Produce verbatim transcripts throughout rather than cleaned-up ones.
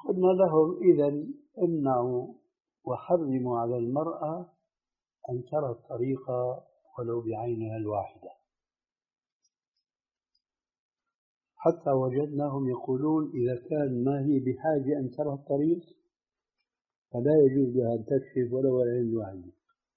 قلنا لهم إذا امنعوا وحرموا على المرأة أن ترى الطريق ولو بعينها الواحدة، حتى وجدناهم يقولون إذا كان ما هي بحاجة أن ترى الطريق فلا يجوز لها أن تكشف ولو العين الواحدة.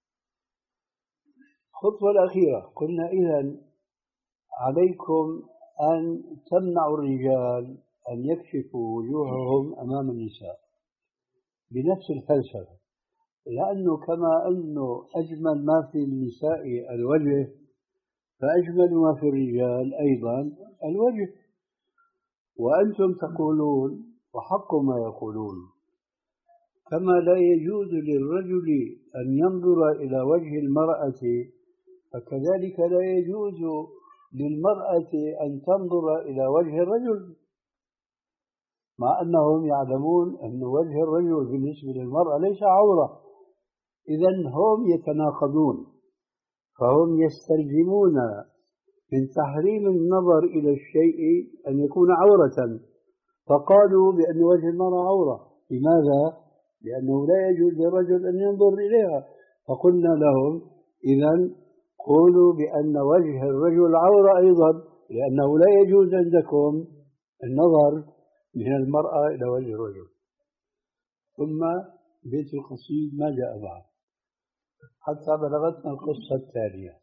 الخطوة الأخيرة قلنا إذا عليكم أن تمنعوا الرجال أن يكشفوا وجوههم أمام النساء بنفس الفلسفة، لأنه كما أنه أجمل ما في النساء الوجه فأجمل ما في الرجال أيضا الوجه. وأنتم تقولون وحق ما يقولون كما لا يجوز للرجل أن ينظر إلى وجه المرأة فكذلك لا يجوز للمرأة أن تنظر إلى وجه الرجل، مع أنهم يعلمون أن وجه الرجل بالنسبة للمرأة ليس عورة. إذن هم يتناقضون، فهم يستلزمون من تحريم النظر إلى الشيء أن يكون عورة، فقالوا بأن وجه المرأة عورة. لماذا؟ لأنه لا يجوز للرجل أن ينظر إليها. فقلنا لهم إذن قولوا بأن وجه الرجل عورة أيضا، لأنه لا يجوز عندكم النظر من المرأة إلى وجه الرجل. ثم بيت القصيد ما جاء بعد حتى بلغتنا القصة التالية،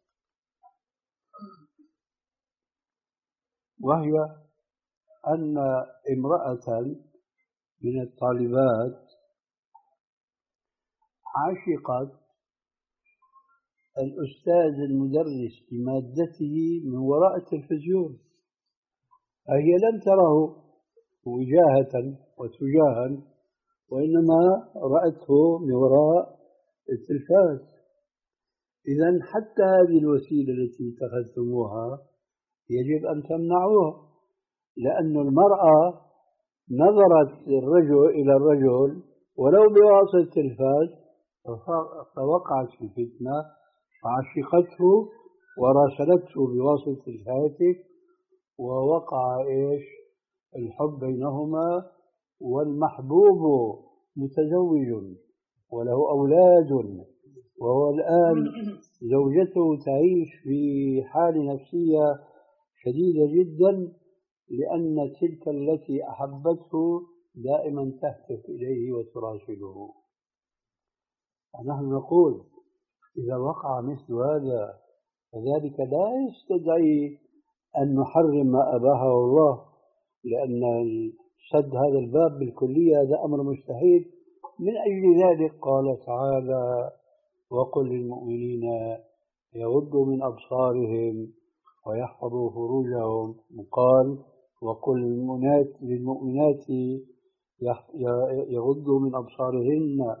وهي أن امرأة من الطالبات عشقت الأستاذ المدرس لمادته من وراء التلفزيون، فهي لم تره وجاهة وتجاها وإنما رأته من وراء التلفاز. إذن حتى هذه الوسيلة التي اتخذتموها يجب أن تمنعوها، لأن المرأة نظرت الرجل إلى الرجل ولو بواسطة التلفاز فوقعت في فتنة فعشقته وراسلته بواسطة الهاتف ووقع إيش الحب بينهما، والمحبوب متزوج وله أولاد وهو الآن زوجته تعيش في حالة نفسية شديدة جدا لأن تلك التي أحبته دائما تهتف إليه وتراسله. نحن نقول إذا وقع مثل هذا فذلك لا يستدعي أن نحرم ما أباحه الله، لأن سد هذا الباب بالكلية هذا أمر مستحيل. من أجل ذلك قال تعالى وقل للمؤمنين يغضوا من أبصارهم ويحفظوا فروجهم، وقال وقل للمؤمنات يغضوا من أبصارهن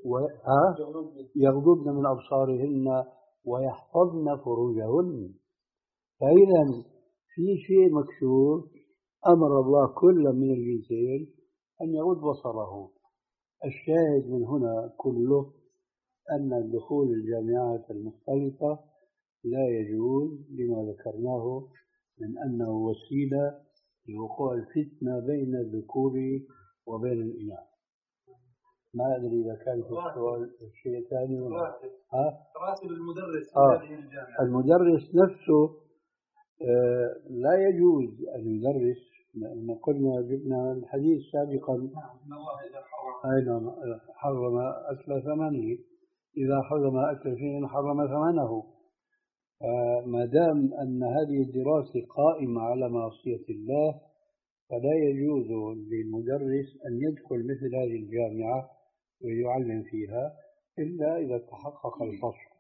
يغضضن من أبصارهن ويحفظن فروجهن. فإذا في شيء مكشوف أمر الله كل من الجنسين أن يغض بصره. الشاهد من هنا كله أن دخول الجامعات المختلطة لا يجوز لما ذكرناه من أنه وسيلة لوقوع الفتنة بين الذكور وبين الإناث. ما أدري إذا كان في السؤال شيء ثاني ولا ها؟ راتب المدرس في آه. هذه الجامعة. المدرس نفسه آه لا يجوز أن يدرس، لأن قلنا جبنا الحديث سابقا أين حرم أكل ثمنه، إذا حرم أكل شيء حرم ثمنه. آه ما دام أن هذه الدراسة قائمة على معصية الله فلا يجوز للمدرس أن يدخل مثل هذه الجامعة ويعلم فيها إلا إذا تحقق الفصل.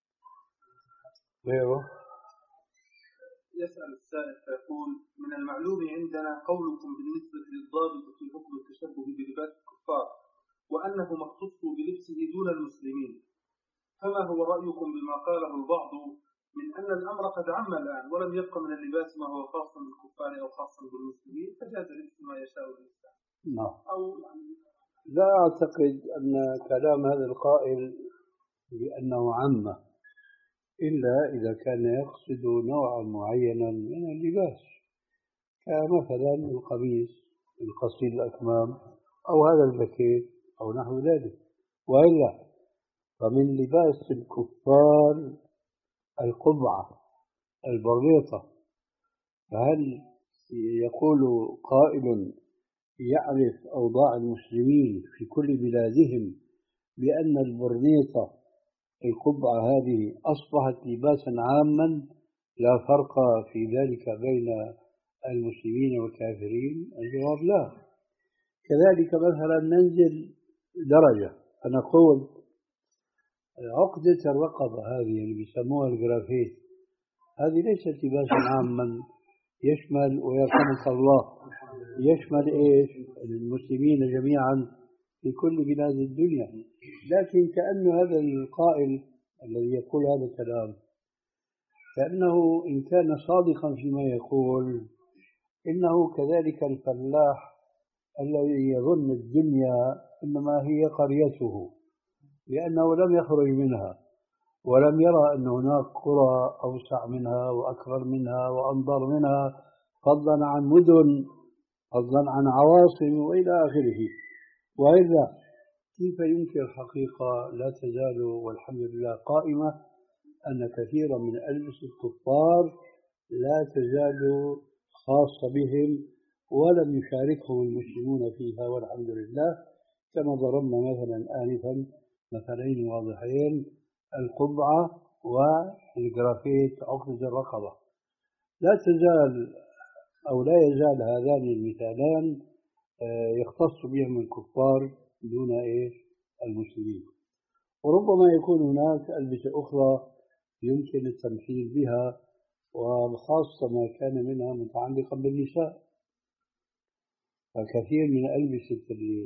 غيره يسأل السائل فيقول من المعلوم عندنا قولكم بالنسبة للضابط في حكم التشبه بلباس الكفار وأنه مختص بلبسه دون المسلمين، فما هو رأيكم بما قاله البعض من أن الأمر قد عم الآن ولم يبق من اللباس ما هو خاص بالكفار أو خاص بالمسلمين فجاز لبس ما يشاء الإنسان؟ نعم. أو لا أعتقد أن كلام هذا القائل بأنه عامة إلا إذا كان يقصد نوعا معينا من اللباس، كمثلا القميص القصير الأكمام أو هذا الجاكيت أو نحو ذلك. وإلا فمن لباس الكفار القبعة البريطة. فهل يقول قائل يعرف أوضاع المسلمين في كل بلادهم بأن البرنيطة القبعة هذه أصبحت لباسا عاما لا فرق في ذلك بين المسلمين والكافرين؟ الجواب لا. كذلك مثلا ننزل درجة فنقول عقدة الرقبة هذه اللي بيسموها الجرافيت، هذه ليست لباسا عاما يشمل ويرحمك الله يشمل إيش؟ المسلمين جميعا في كل بلاد الدنيا. لكن كأن هذا القائل الذي يقول هذا الكلام كأنه إن كان صادقا فيما يقول إنه كذلك الفلاح الذي يظن الدنيا إنما هي قريته لأنه لم يخرج منها ولم يرى أن هناك قرى أوسع منها وأكبر منها وأنظر منها، فضلا عن مدن، فضلا عن عواصم وإلى آخره. وإلا كيف يمكن الحقيقة لا تزال والحمد لله قائمة أن كثيرا من ألبسة الكفار لا تزال خاصة بهم ولم يشاركهم المسلمون فيها والحمد لله، كما ضربنا مثلا آنفا مثلين واضحين: القبعة والجرافيت عقدة الرقبة. لا تزال أو لا يزال هذان المثالان يختص بهم الكفار دون إيش المسلمين. وربما يكون هناك ألبسة أخرى يمكن التمثيل بها، وخاصة ما كان منها متعلقا بالنساء، فكثير من ألبسة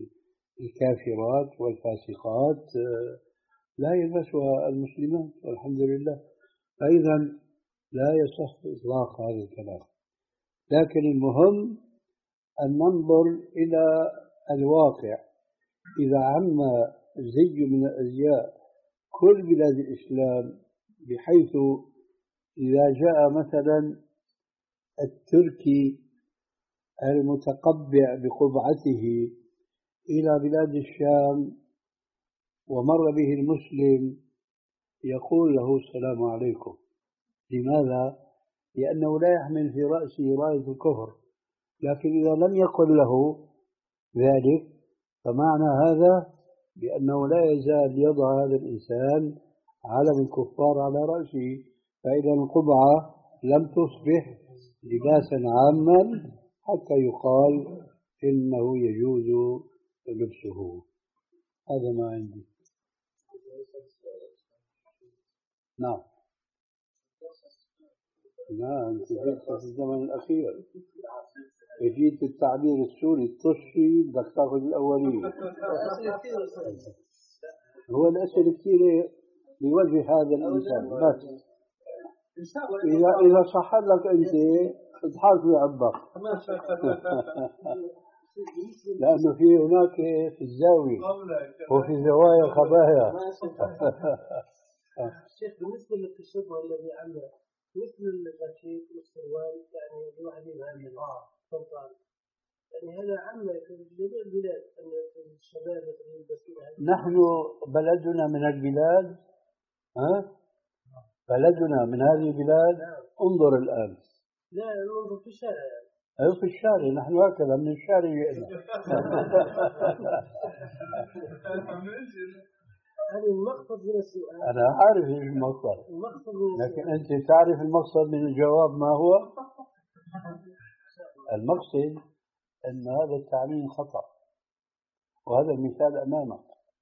الكافرات والفاسقات لا يلبسها المسلمات والحمد لله. فإذا لا يصح إطلاق هذا الكلام. لكن المهم أن ننظر إلى الواقع. إذا عم زي من الأزياء كل بلاد الإسلام بحيث إذا جاء مثلا التركي المتقبع بقبعته إلى بلاد الشام ومر به المسلم يقول له السلام عليكم. لماذا؟ لأنه لا يحمل في رأسه راية الكفر. لكن إذا لم يقل له ذلك فمعنى هذا بأنه لا يزال يضع هذا الإنسان علم الكفار على رأسه. فإذا القبعة لم تصبح لباسا عاما حتى يقال إنه يجوز لبسه. هذا ما عندي. نعم. لا، أنت جيت في الزمن الأخير، جيت التعبير السوري الطشي بدك تاخذ الأولية. هو الأسئلة كثيرة لوجه هذا الإنسان بس. إذا إذا صح لك أنت اضحك ويعبق. لأنه في هناك في الزاوية وفي زوايا خبايا. شيخ بالنسبة للتشبه الذي عمله مثل الجاكيت والسروال، يعني الواحد يفهم القمطان، يعني هذا عمله في جميع البلاد أن الشباب يلبسون. نحن بلدنا من البلاد، ها؟ بلدنا من هذه البلاد. انظر الآن. لا ننظر في الشارع يعني. أيوة في الشارع، نحن هكذا من الشارع جئنا. هذا المقصد من السؤال. أنا عارف إيش المقصد، لكن أنت تعرف المقصد من الجواب ما هو؟ المقصد أن هذا التعليم خطأ، وهذا المثال أمامك.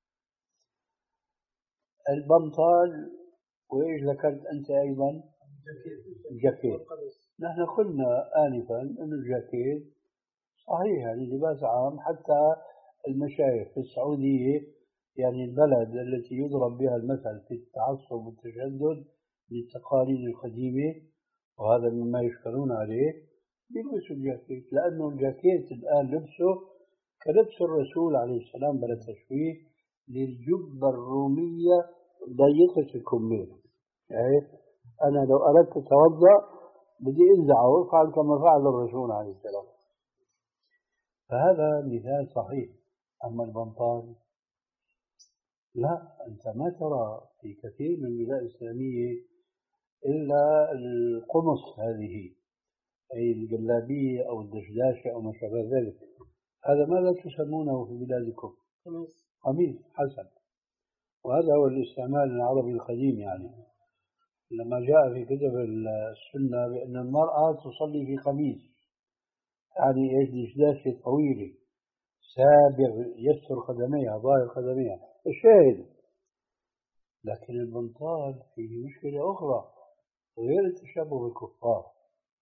البنطال، وإيش ذكرت أنت أيضا؟ الجاكيت. نحن قلنا آنفا أن الجاكيت صحيح يعني لباس عام. حتى المشايخ في السعودية، يعني البلد التي يضرب بها المثل في التعصب والتشدد للتقاليد القديمة، وهذا مما يشكرون عليه، يلبسوا الجاكيت. لأنه الجاكيت الآن لبسه كلبس الرسول عليه السلام بلا تشويه للجبة الرومية ضيقة الكمين. يعني أنا لو أردت أتوضأ بدي أنزعه وأفعل كما فعل الرسول عليه السلام. فهذا مثال صحيح. أما البنطال لا، أنت ما ترى في كثير من البلاد الإسلامية إلا القمص هذه، أي الجلابية أو الدشداشة أو ما شابه ذلك. هذا ماذا تسمونه في بلادكم؟ قميص حسن. وهذا هو الاستعمال العربي القديم. يعني لما جاء في كتب السنة بأن المرأة تصلي في قميص، يعني ايش؟ دشداشة طويلة سابغ يستر قدميها ظاهر قدميها الشاهد. لكن البنطال فيه مشكلة أخرى غير التشبه بالكفار.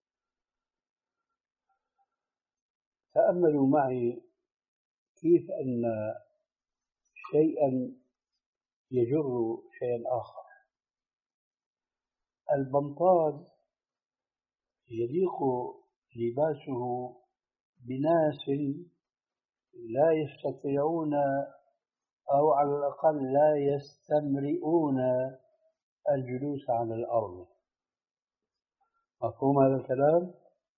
تأملوا معي كيف أن شيئا يجر شيئا آخر. البنطال يليق لباسه بناس لا يستطيعون أو على الأقل لا يستمرئون الجلوس على الأرض. مفهوم هذا الكلام؟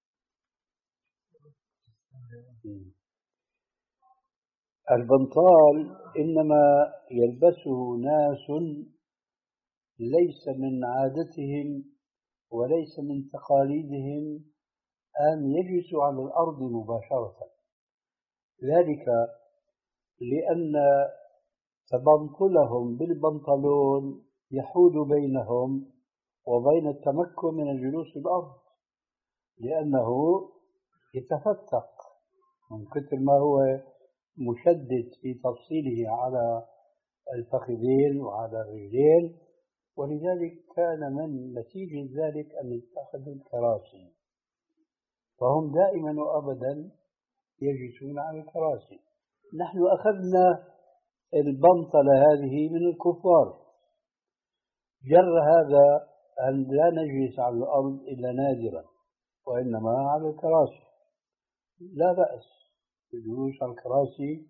البنطال إنما يلبسه ناس ليس من عادتهم وليس من تقاليدهم أن يجلسوا على الأرض مباشرة، ذلك لأن تبنطلهم بالبنطلون يحول بينهم وبين التمكن من الجلوس في الأرض، لأنه يتفتق من كثر ما هو مشدد في تفصيله على الفخذين وعلى الرجلين. ولذلك كان من نتيجة ذلك أن اتخذوا الكراسي، فهم دائما وأبدا يجلسون على الكراسي. نحن أخذنا البنطلة هذه من الكفار، جر هذا أن لا نجلس على الأرض إلا نادرا وإنما على الكراسي. لا بأس بالجلوس على الكراسي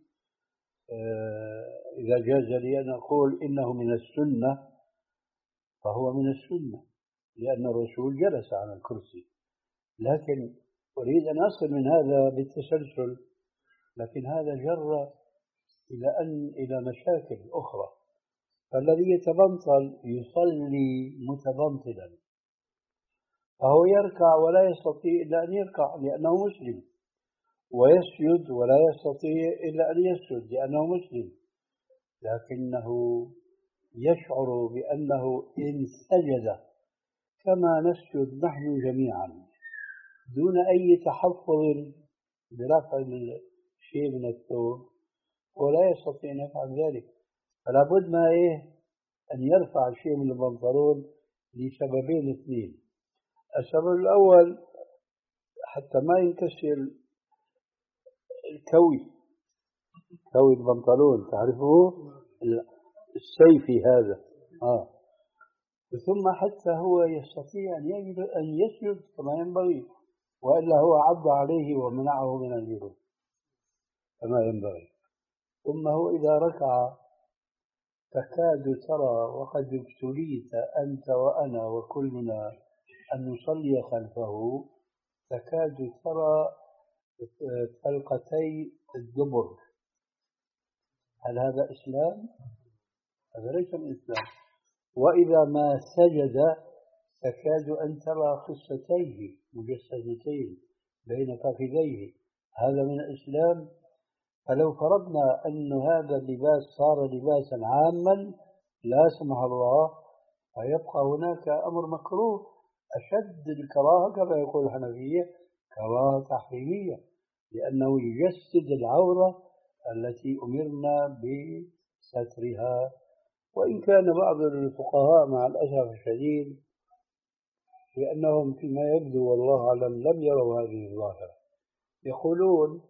إذا جاز لي أن أقول إنه من السنة فهو من السنة، لأن الرسول جلس على الكرسي. لكن أريد أن أصل من هذا بالتسلسل، لكن هذا جر إلى أن إلى مشاكل أخرى. فالذي يتبنطل يصلي متبنطلا، فهو يركع ولا يستطيع إلا أن يركع لأنه مسلم، ويسجد ولا يستطيع إلا أن يسجد لأنه مسلم، لكنه يشعر بأنه إن سجد كما نسجد نحن جميعا دون أي تحفظ برفع شيء من الثوب، ولا يستطيع أن يفعل ذلك. فلا بد ما إيه أن يرفع شيء من البنطلون لسببين اثنين. السبب الأول حتى ما ينكسر الكوي، كوي البنطلون تعرفوه السيفي هذا آه. ثم حتى هو يستطيع أن يسجد كما ينبغي، وإلا هو عض عليه ومنعه من الجلوس كما ينبغي. ثم هو إذا ركع تكاد ترى وقد ابتليت أنت وأنا وكلنا أن نصلي خلفه، تكاد ترى حلقتي الدبر. هل هذا إسلام؟ هذا ليس من الإسلام. وإذا ما سجد تكاد أن ترى خصتيه مجسدتين بين فخذيه. هذا من الإسلام. فلو فرضنا أن هذا اللباس صار لباسا عاما لا سمح الله، فيبقى هناك أمر مكروه أشد الكراهة كما يقول الحنفية كراهة تحريمية، لأنه يجسد العورة التي أمرنا بسترها. وإن كان بعض الفقهاء مع الأسف الشديد لأنهم فيما يبدو والله أعلم لم يروا هذه الظاهرة، يقولون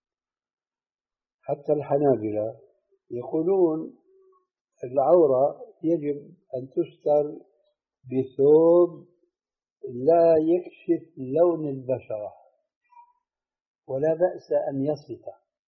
حتى الحنابلة يقولون العورة يجب أن تستر بثوب لا يكشف لون البشرة ولا بأس أن يصف،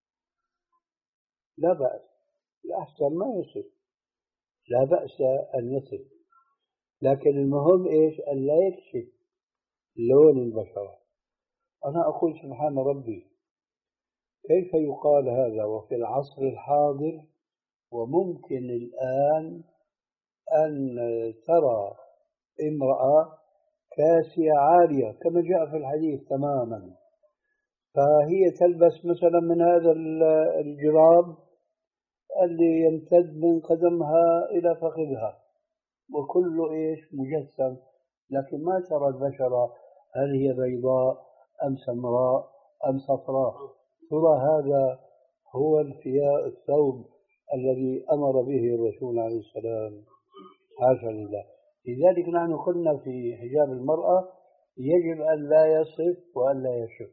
لا بأس، الأحسن ما يصف، لا بأس أن يصف، لكن المهم إيش؟ أن لا يكشف لون البشرة. أنا أقول سبحان ربي، كيف يقال هذا وفي العصر الحاضر وممكن الآن أن ترى امرأة كاسية عارية كما جاء في الحديث تماما، فهي تلبس مثلا من هذا الجراب اللي يمتد من قدمها إلى فخذها وكله إيش مجسم، لكن ما ترى البشرة هل هي بيضاء أم سمراء أم صفراء. ترى هذا هو الثياب الثوب الذي أمر به الرسول عليه السلام، حاشا لله. لذلك نحن قلنا في حجاب المرأة يجب أن لا يصف وأن لا يشف،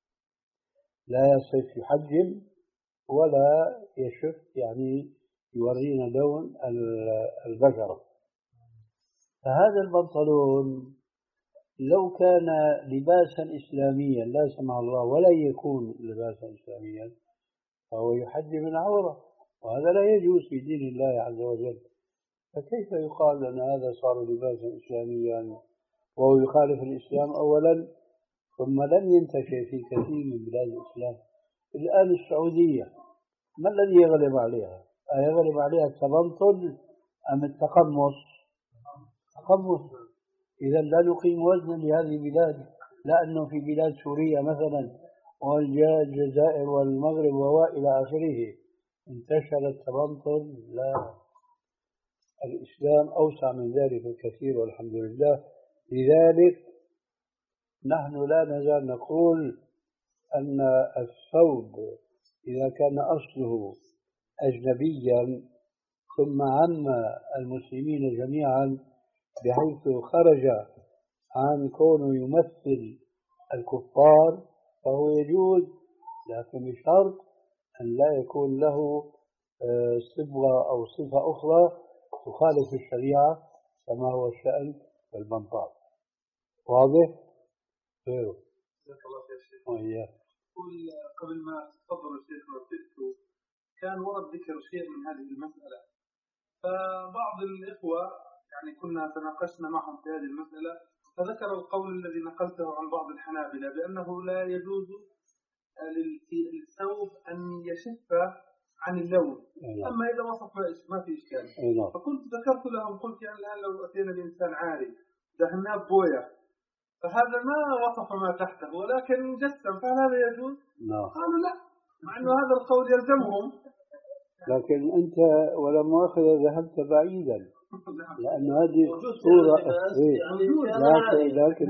لا يصف يحجم ولا يشف يعني يورينا لون البشرة. فهذا البنطلون لو كان لباسا إسلاميا لا سمح الله ولا يكون لباسا إسلاميا فهو يحجم العورة، وهذا لا يجوز في دين الله عز وجل. فكيف يقال أن هذا صار لباسا إسلاميا وهو يخالف الإسلام أولا، ثم لم ينتشر في كثير من بلاد الإسلام. الآن السعودية ما الذي يغلب عليها؟ يغلب عليها التبنطل أم التقمص؟ تقمص. إذا لا نقيم وزنا لهذه البلاد، لأنه في بلاد سوريا مثلا والجزائر والمغرب وإلى آخره انتشر التبنطل. لا، الإسلام أوسع من ذلك الكثير والحمد لله. لذلك نحن لا نزال نقول أن الثوب إذا كان أصله أجنبيا ثم عم المسلمين جميعا بحيث خرج عن كونه يمثل الكفار فهو يجوز، لكن بشرط أن لا يكون له صبغة أو صفة أخرى تخالف الشريعة كما هو الشأن والبنطال. واضح؟ غيره. جزاك الله خير شيخ. وإياك. قبل ما تفضل الشيخ وقفته كان ورد ذكر شيء من هذه المسألة، فبعض الإخوة يعني كنا تناقشنا معهم في هذه المسألة فذكر القول الذي نقلته عن بعض الحنابلة بأنه لا يجوز للثوب أن يشف عن اللون، أما إذا وصف ما في إشكال. فكنت ذكرت لهم قلت يعني الآن لو أتينا بإنسان عاري دهناه بوية فهذا ما وصف ما تحته ولكن مجسم، فهل هذا يجوز؟ لا. قالوا لا، مع أنه هذا القول يلزمهم. لكن أنت ولا مؤاخذة ذهبت بعيدا، لأن هذه الصورة لكن لكن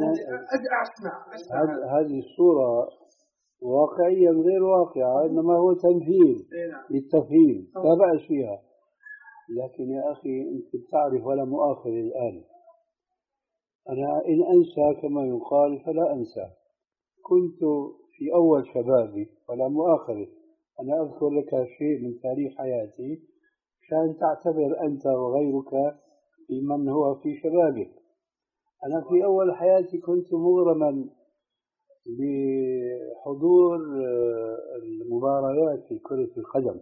هذه الصورة واقعيا غير واقعة، إنما هو تمثيل للتفهيم لا بأس فيها. لكن يا أخي أنت تعرف ولا مؤاخذة الآن، أنا إن أنسى كما يقال فلا أنسى. كنت في أول شبابي ولا مؤاخذة، أنا أذكر لك شيء من تاريخ حياتي عشان تعتبر أنت وغيرك بمن هو في شبابك. أنا في أول حياتي كنت مغرما بحضور المباريات في كرة القدم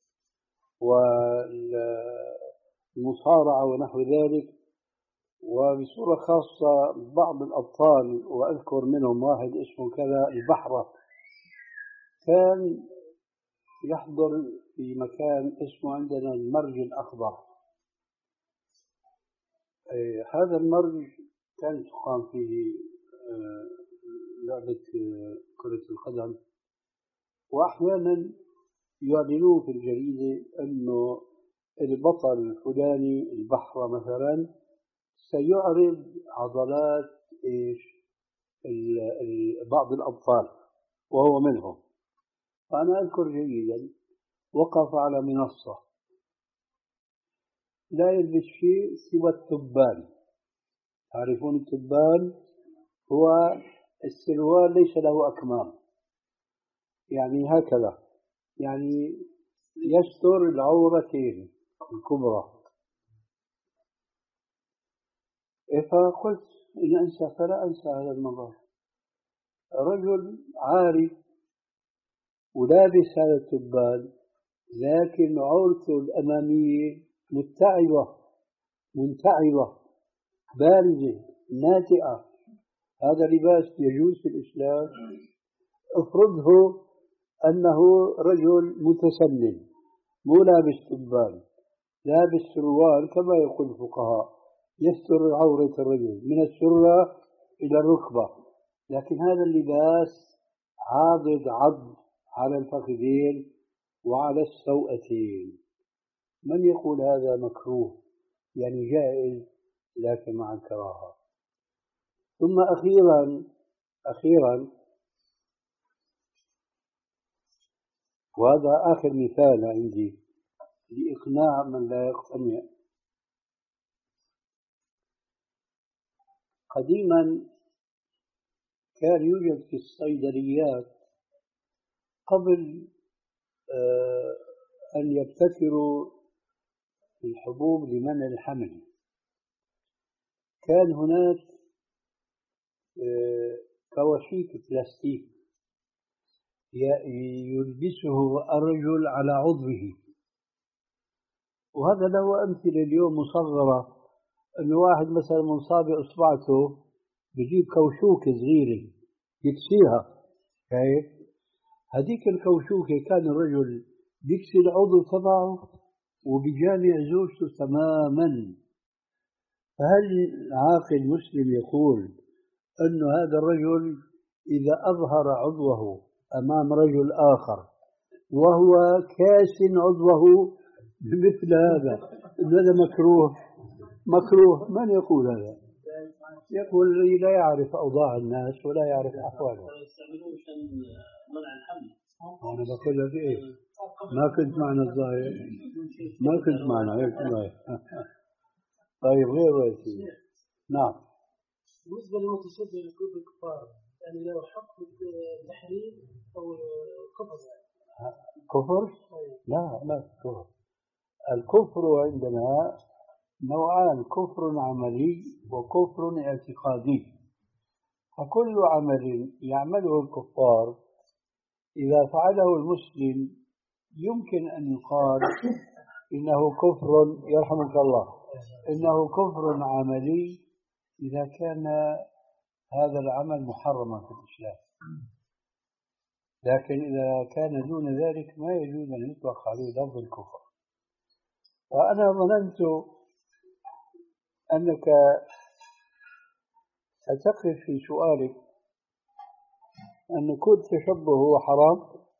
والمصارعة ونحو ذلك، وبصورة خاصة بعض الأبطال وأذكر منهم واحد اسمه كذا البحرة، كان يحضر في مكان اسمه عندنا المرج الأخضر. هذا المرج كان تقام فيه لعبة كرة القدم، وأحيانا يعلنون في الجريدة أنه البطل الفلاني البحرة مثلا سيعرض عضلات إيش بعض الأبطال وهو منهم. فأنا أذكر جيدا وقف على منصة لا يلبس شيء سوى التبان. تعرفون التبان؟ هو السروال ليس له أكمام، يعني هكذا، يعني يستر العورتين الكبرى. فقلت إن أنسى فلا أنسى هذا المنظر، رجل عاري ولابس هذا التبان لكن عورته الأمامية متعبة منتعبة بارزة ناتئة. هذا لباس يجوز في الإسلام؟ افرضه أنه رجل متسنن مو لابس تبان، لابس سروال كما يقول الفقهاء يستر عورة الرجل من السرة إلى الركبة، لكن هذا اللباس عاضد عض على الفخذين وعلى السوأتين. من يقول هذا مكروه؟ يعني جائز لكن مع الكراهة. ثم أخيرا أخيرا وهذا آخر مثال عندي لإقناع من لا يقتنع. قديما كان يوجد في الصيدليات قبل أن يبتكروا الحبوب لمنع الحمل، كان هناك كواشيك بلاستيك يلبسه الرجل على عضوه، وهذا له أمثلة اليوم مصغرة، أنه واحد مثلا من صابع إصبعته بجيب كوشوكة صغيرة يكسيها، هيك هذيك الكوشوكة كان الرجل بيكسي العضو تبعه وبجامع زوجته تماما. فهل عاقل مسلم يقول أن هذا الرجل إذا أظهر عضوه أمام رجل آخر وهو كاس عضوه بمثل هذا إن هذا مكروه؟ مكروه. من يقول هذا؟ يقول لي لا يعرف أوضاع الناس ولا يعرف أحوالهم. أنا بقول لك إيه، ما كنت معنا الظاهر، ما كنت معنا هيك. طيب غير ويسي. نعم. بالنسبة للمتشبه بالكفار يعني له حق التحريم أو الكفر؟ كفر؟ لا لا كفر. الكفر عندنا نوعان، كفر عملي وكفر اعتقادي. فكل عمل يعمله الكفار إذا فعله المسلم يمكن أن يقال إنه كفر، يرحمك الله، إنه كفر عملي إذا كان هذا العمل محرما في الإسلام، لكن إذا كان دون ذلك ما يجوز أن يطلق عليه لفظ الكفر. وأنا ظننت أنك ستقف في سؤالك أن كل تشبه هو حرام.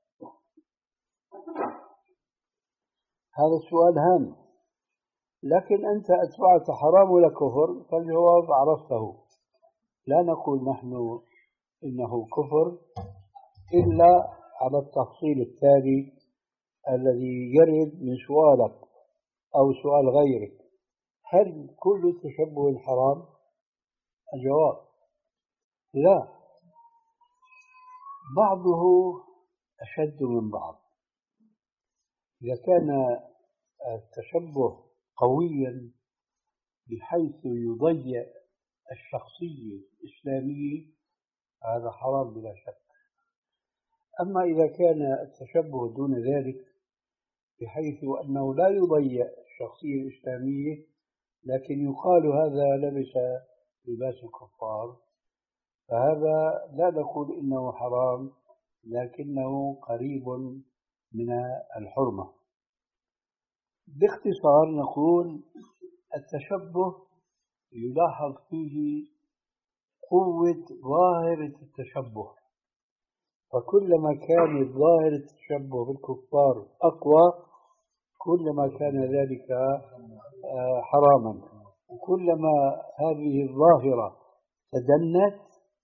هذا السؤال هام، لكن أنت أتبعت حرام ولا كفر؟ فالجواب عرفته. لا نقول نحن إنه كفر إلا على التفصيل التالي الذي يرد من سؤالك أو سؤال غيرك: هل كل تشبه حرام؟ الجواب لا، بعضه أشد من بعض. إذا كان التشبه قويا بحيث يضيع الشخصية الإسلامية هذا حرام بلا شك. أما إذا كان التشبه دون ذلك بحيث أنه لا يضيع الشخصية الإسلامية لكن يقال هذا لبس لباس الكفار، فهذا لا نقول إنه حرام لكنه قريب من الحرمة. باختصار نقول التشبه يلاحظ فيه قوة ظاهرة التشبه، فكلما كان ظاهر التشبه بالكفار أقوى كلما كان ذلك حراما، وكلما هذه الظاهرة تدنت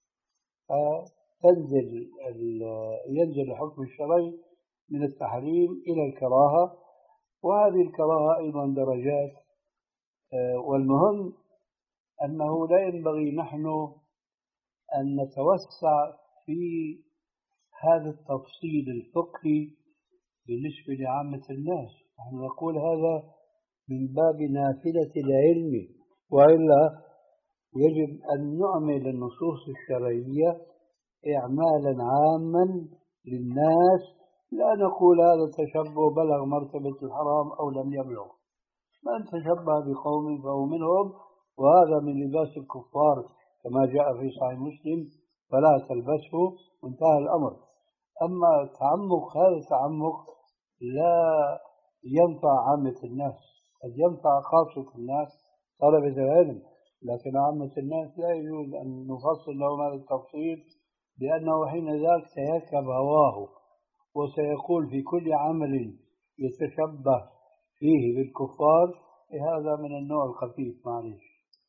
تنزل ينزل الحكم الشرعي من التحريم إلى الكراهة، وهذه الكراهة أيضا درجات. والمهم أنه لا ينبغي نحن أن نتوسع في هذا التفصيل الفقهي بالنسبة لعامة الناس. نحن نقول هذا من باب نافلة العلم، وإلا يجب أن نعمل النصوص الشرعية إعمالا عاما للناس، لا نقول هذا التشبه بلغ مرتبة الحرام أو لم يبلغ. من تشبه بقوم فهو منهم، وهذا من لباس الكفار كما جاء في صحيح مسلم: فلا تلبسه، وانتهى الأمر. أما التعمق هذا تعمق لا ينفع عامة الناس، قد ينفع خاصة الناس طلبة العلم، لكن عامة الناس لا يجوز أن نفصل لهم هذا التفصيل، لأنه حين ذاك سيركب هواه وسيقول في كل عمل يتشبه فيه بالكفار. هذا من النوع الخفيف، معلش.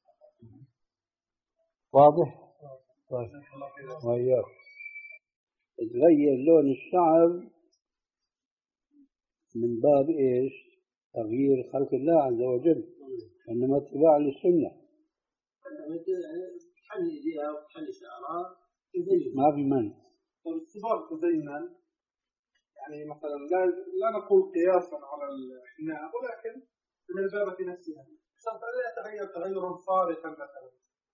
واضح؟ طيب وياك تغير لون الشعر من باب ايش؟ تغيير خلق الله عز وجل، انما اتباع للسنه. حل ايديها وحل شعرها ما في من الصباغ تزينا، يعني مثلا لا لا نقول قياسا على الحناء، ولكن من الباب في نفسها شرط لا يتغير تغيرا صارخا مثلا.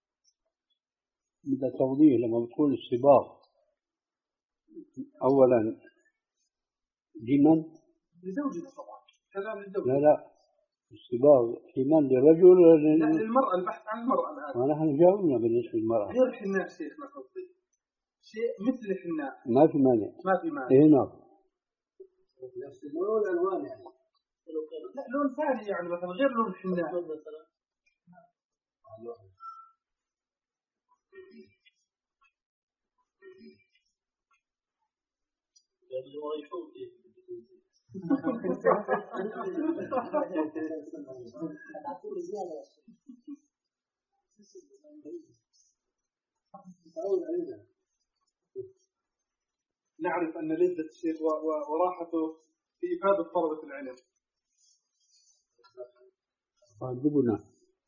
بدها توضيح. لما بتقول الصباغ اولا لمن؟ لزوجها طبعا، كلام للزوج. لا لا، الصباغ لمن؟ للرجل ولا لا للمرأة، البحث عن المرأة الآن. ونحن جاوبنا بالنسبه للمراه. غير الحناء شيخنا قصدي شيء مثل الحناء. ما في مانع. ما في مانع. اي نعم. نفس اللون والالوان يعني. لا لون ثاني يعني مثلا غير لون الحناء مثلا. نعرف أن لذة الشيخ وراحته في إفادة طلبة العلم. واجبنا.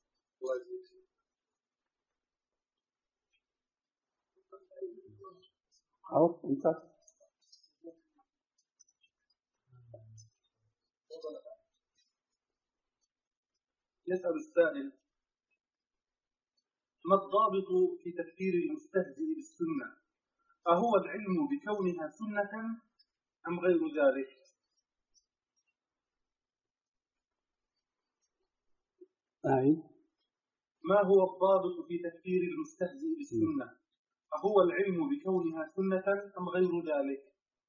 أو أنت يسأل السائل: ما الضابط في تفسير المستهزئ بالسنة؟ أهو العلم بكونها سنة أم غير ذلك؟ أي ما هو الضابط في تفسير المستهزئ بالسنة؟ أهو العلم بكونها سنة أم غير ذلك؟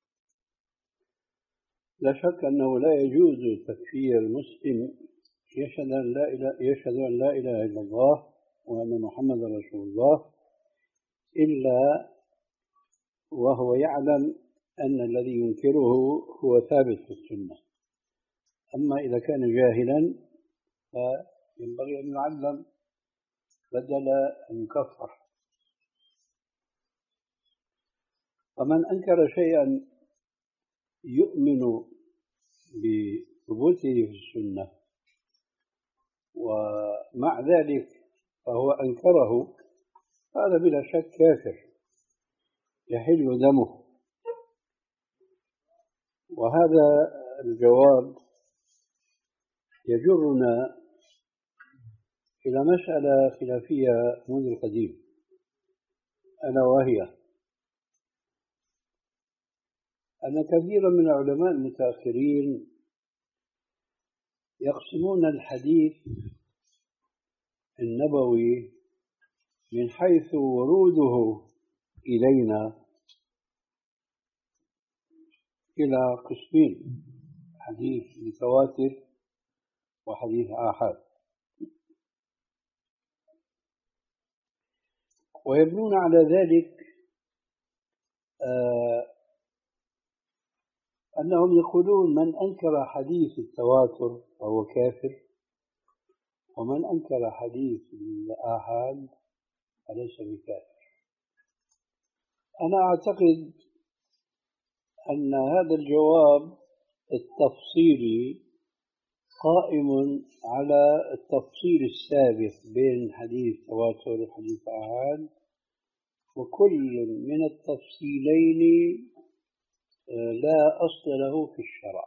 لا شك أنه لا يجوز تكفير مسلم يشهد أن لا إله يشهد أن لا إله إلا الله وأن محمد رسول الله إلا وهو يعلم أن الذي ينكره هو ثابت في السنة. أما إذا كان جاهلا فينبغي أن يعلم بدل أن يكفر. فمن أنكر شيئا يؤمن بثبوته في السنة ومع ذلك فهو أنكره، هذا بلا شك كافر يحل دمه. وهذا الجواب يجرنا إلى مسألة خلافية منذ القديم، ألا وهي أن كثيرا من العلماء المتأخرين يقسمون الحديث النبوي من حيث وروده إلينا إلى قسمين: حديث متواتر وحديث آحاد. ويبنون على ذلك آه أنهم يقولون من أنكر حديث التواتر فهو كافر، ومن أنكر حديث الآحاد فليس بكافر. أنا أعتقد أن هذا الجواب التفصيلي قائم على التفصيل السابق بين حديث تواتر وحديث آحاد، وكل من التفصيلين لا أصل له في الشرع.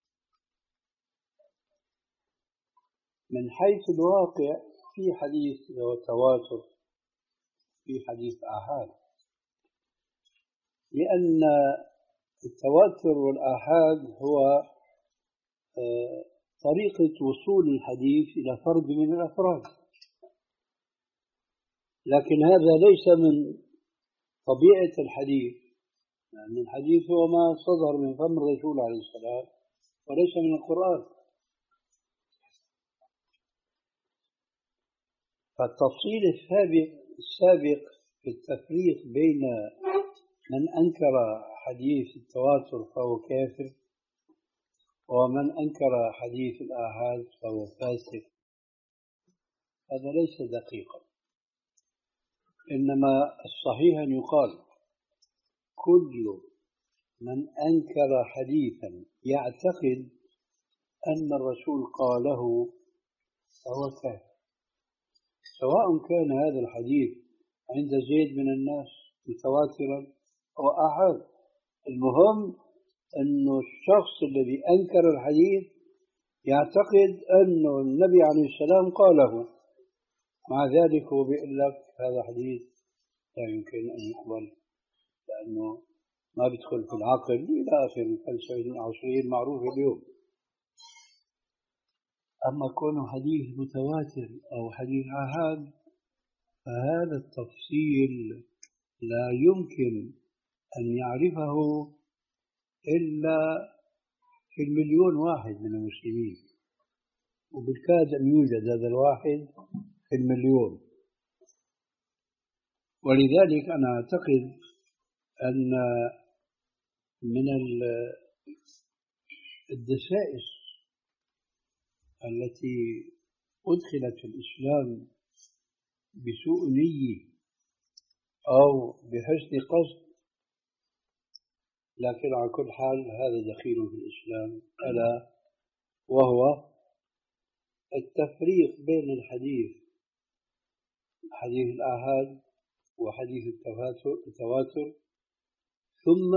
من حيث الواقع في حديث تواتر في حديث آحاد، لأن التواتر والآحاد هو طريقة وصول الحديث إلى فرد من الأفراد، لكن هذا ليس من طبيعة الحديث لأن الحديث هو ما صدر من فم الرسول عليه السلام وليس من القرآن. فالتفصيل السابق السابق في التفريق بين من أنكر حديث التواتر فهو كافر ومن أنكر حديث الآحاد فهو فاسق هذا ليس دقيقا، إنما الصحيح أن يقال كل من أنكر حديثا يعتقد أن الرسول قاله فهو كافر، سواء كان هذا الحديث عند زيد من الناس متواترا أو أحد. المهم أن الشخص الذي أنكر الحديث يعتقد أن النبي عليه السلام قاله، مع ذلك هو بيقول لك هذا حديث لا يمكن أن يقبل لأنه ما بيدخل في العقل إلى آخر الفلسفة العصرية المعروفة اليوم. أما كونه حديث متواتر أو حديث آحاد فهذا التفصيل لا يمكن أن يعرفه إلا في المليون واحد من المسلمين، وبالكاد أن يوجد هذا الواحد في المليون. ولذلك أنا أعتقد أن من الدسائس التي أدخلت في الإسلام بسوء نية أو بحسن قصد، لكن على كل حال هذا دخيل في الإسلام، ألا وهو التفريق بين الحديث حديث الآحاد وحديث التواتر، ثم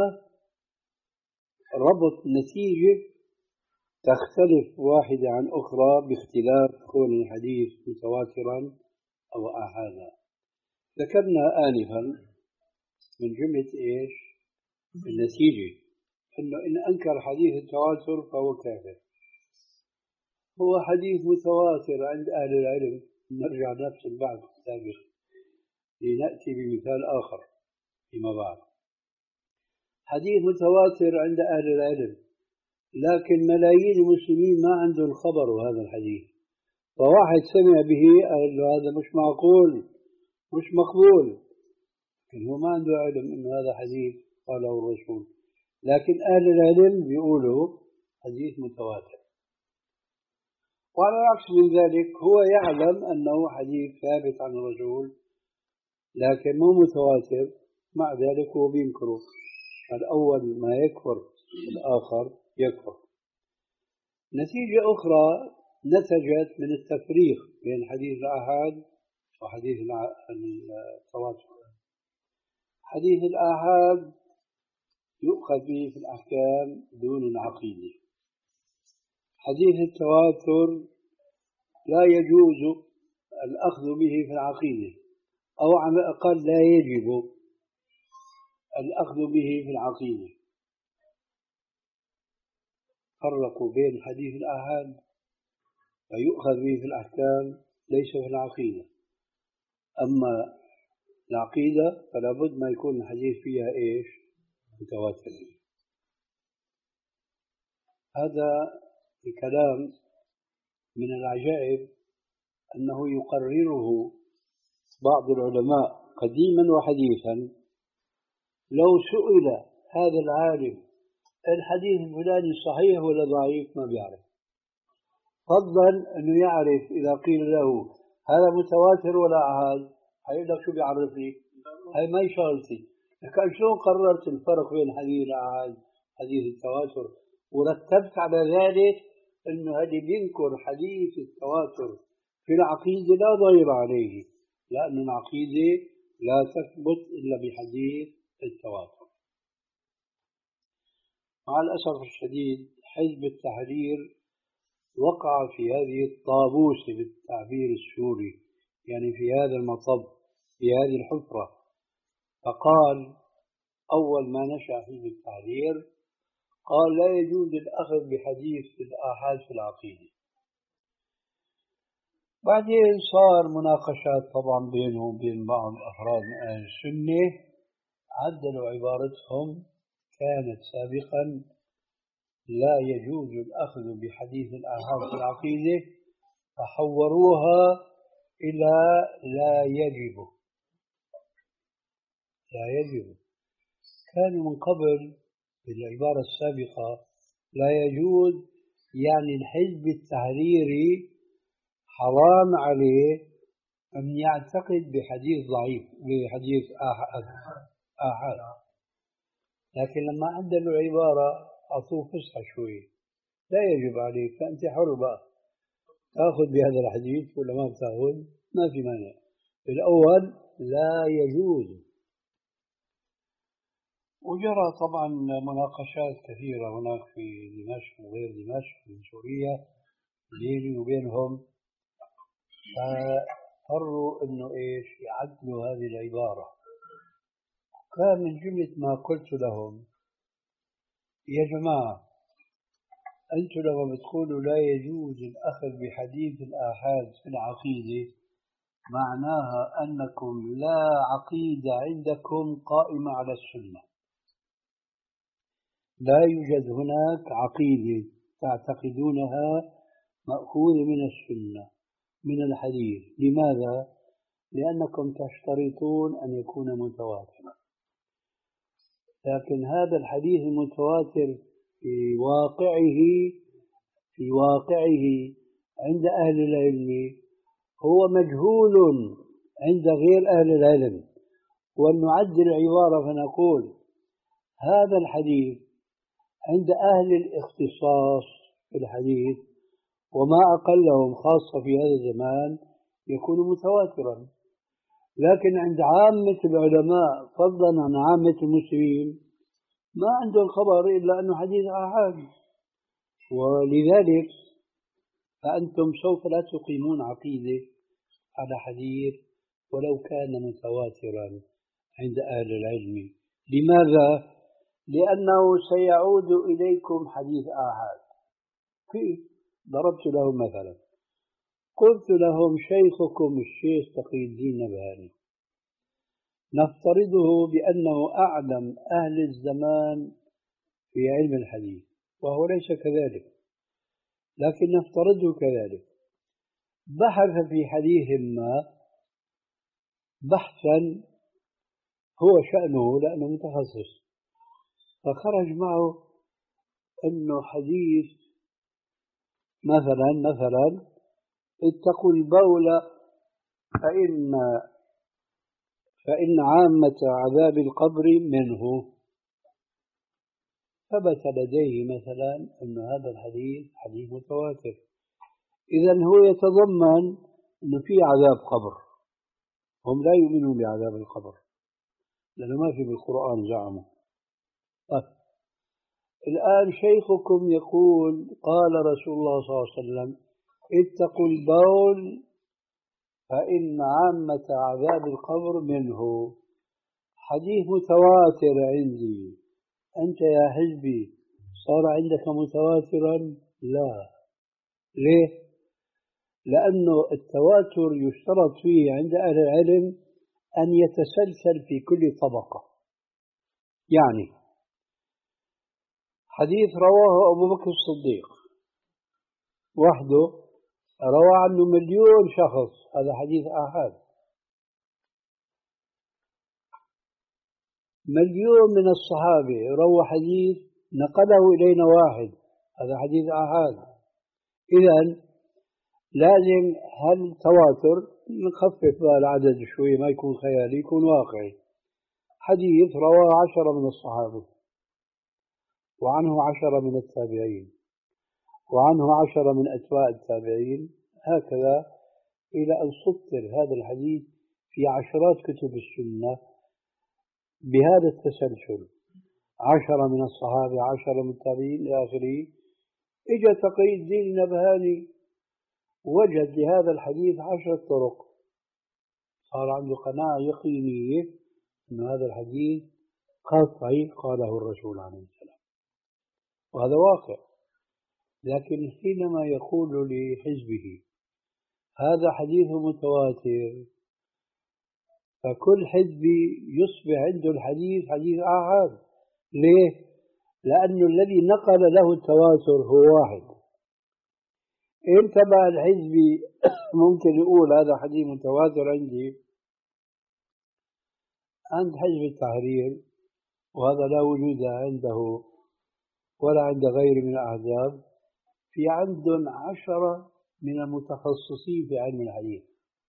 ربط نتيجة تختلف واحدة عن أخرى باختلاف كون الحديث متواترا أو آحادا. ذكرنا آنفا من جملة إيش النتيجة أنه إن أنكر حديث التواتر فهو كافر. هو حديث متواتر عند أهل العلم، نرجع نفس البعض السابق لنأتي بمثال آخر فيما بعد. حديث متواتر عند أهل العلم، لكن ملايين المسلمين ما عندهم خبر هذا الحديث، فواحد سمع به قال له هذا مش معقول مش مقبول، لكن هو ما عنده علم أن هذا حديث قاله الرسول، لكن أهل العلم بيقولوا حديث متواتر. وعلى العكس من ذلك هو يعلم أنه حديث ثابت عن الرسول لكن مو متواتر، مع ذلك هو بينكره. الأول ما يكفر الآخر يكفر. نتيجة أخرى نتجت من التفريق بين حديث الآحاد وحديث التواتر. حديث الآحاد يؤخذ به في الأحكام دون العقيدة، حديث التواتر لا يجوز الأخذ به في العقيدة، أو على الأقل لا يجب الأخذ به في العقيدة. فرقوا بين حديث الآحاد فيؤخذ به في الأحكام ليس في العقيدة، أما العقيدة فلا بد ما يكون الحديث فيها إيش متواتر. هذا الكلام من العجائب أنه يقرره بعض العلماء قديما وحديثا. لو سئل هذا العالم الحديث الفلاني صحيح ولا ضعيف ما بيعرف، فضلا أنه يعرف إذا قيل له هذا متواتر ولا آحاد هيقول لك شو بيعرفني، هاي ما شغلتي. لكن شلون قررت الفرق بين حديث الآحاد حديث التواتر ورتبت على ذلك أنه هذا بينكر حديث التواتر في العقيدة لا ضير عليه، لأن العقيدة لا تثبت إلا بحديث التواتر. مع الأسف الشديد حزب التحرير وقع في هذه الطابوسة بالتعبير السوري، يعني في هذا المطب في هذه الحفرة. فقال أول ما نشأ حزب التحرير قال لا يجوز الأخذ بحديث الآحاد في العقيدة. بعدين صار مناقشات طبعا بينهم وبين بعض أفراد أهل السنة، عدلوا عبارتهم كانت سابقا لا يجوز الأخذ بحديث الآحاد في العقيدة، فحوروها إلى لا يجب. لا يجب كانوا من قبل بالعبارة السابقة لا يجوز، يعني الحزب التحريري حرام عليه أن يعتقد بحديث ضعيف بحديث آحاد آحاد. لكن لما عدلوا العبارة أعطوه فسحة شوي، لا يجب عليك، فأنت حر بقى تأخذ بهذا الحديث ولا ما بتأخذ، ما في مانع. الأول لا يجوز. وجرى طبعا مناقشات كثيرة هناك في دمشق وغير دمشق في سوريا بيني وبينهم، فاضطروا انه ايش يعدلوا هذه العبارة. كان من جملة ما قلت لهم يا جماعة، أنتم لما بتقولوا لا يجوز الأخذ بحديث الآحاد في العقيدة، معناها أنكم لا عقيدة عندكم قائمة على السنة. لا يوجد هناك عقيدة تعتقدونها مأخوذة من السنة من الحديث. لماذا؟ لأنكم تشترطون أن يكون متواترا، لكن هذا الحديث المتواتر في واقعه في واقعه عند أهل العلم هو مجهول عند غير أهل العلم. ونعدل العبارة فنقول هذا الحديث عند أهل الاختصاص في الحديث وما أقلهم خاصة في هذا الزمان يكون متواترا، لكن عند عامة العلماء فضلا عن عامة المسلمين ما عندهم خبر إلا أنه حديث آحاد. ولذلك فأنتم سوف لا تقيمون عقيدة على حديث ولو كان متواترا عند أهل العلم. لماذا؟ لأنه سيعود إليكم حديث آحاد. كيف؟ ضربت لهم مثلا، قلت لهم شيخكم الشيخ تقي الدين النبهاني نفترضه بأنه أعلم أهل الزمان في علم الحديث، وهو ليس كذلك، لكن نفترضه كذلك. بحث في حديث ما بحثا هو شأنه لأنه متخصص، فخرج معه أنه حديث مثلا مثلا اتقوا البول فإن فإن عامة عذاب القبر منه. ثبت لديه مثلا أن هذا الحديث حديث متواتر، إذن هو يتضمن أنه في عذاب قبر. هم لا يؤمنون بعذاب القبر لأنه ما في بالقرآن زعموا. طيب الآن شيخكم يقول قال رسول الله صلى الله عليه وسلم اتقوا البول فإن عامة عذاب القبر منه. حديث متواتر عندي، أنت يا حزبي صار عندك متواترا؟ لا. ليه؟ لأنه التواتر يشترط فيه عند أهل العلم أن يتسلسل في كل طبقة. يعني حديث رواه أبو بكر الصديق وحده روى عنه مليون شخص، هذا حديث آحاد. مليون من الصحابة روى حديث نقله إلينا واحد، هذا حديث آحاد. إذن لازم هل تواتر نخفف بقى العدد شوي ما يكون خيالي يكون واقعي. حديث رواه عشرة من الصحابة وعنه عشرة من التابعين وعنه عشرة من أتباع التابعين، هكذا إلى أن سطر هذا الحديث في عشرات كتب السنة بهذا التسلسل، عشرة من الصحابة عشرة من التابعين إلى آخره. إجا تقي الدين النبهاني وجد لهذا الحديث عشرة طرق، صار عنده قناعة يقينية أن هذا الحديث قطعي قاله الرسول عليه السلام، وهذا واقع. لكن حينما يقول لحزبه هذا حديث متواتر، فكل حزب يصبح عنده الحديث حديث آحاد. ليه؟ لأنه الذي نقل له التواتر هو واحد. أنت بقى الحزبي ممكن يقول هذا حديث متواتر عندي عند حزب التحرير، وهذا لا وجود عنده ولا عند غيره من الأحزاب. في عندهم عشرة من المتخصصين في علم الحديث،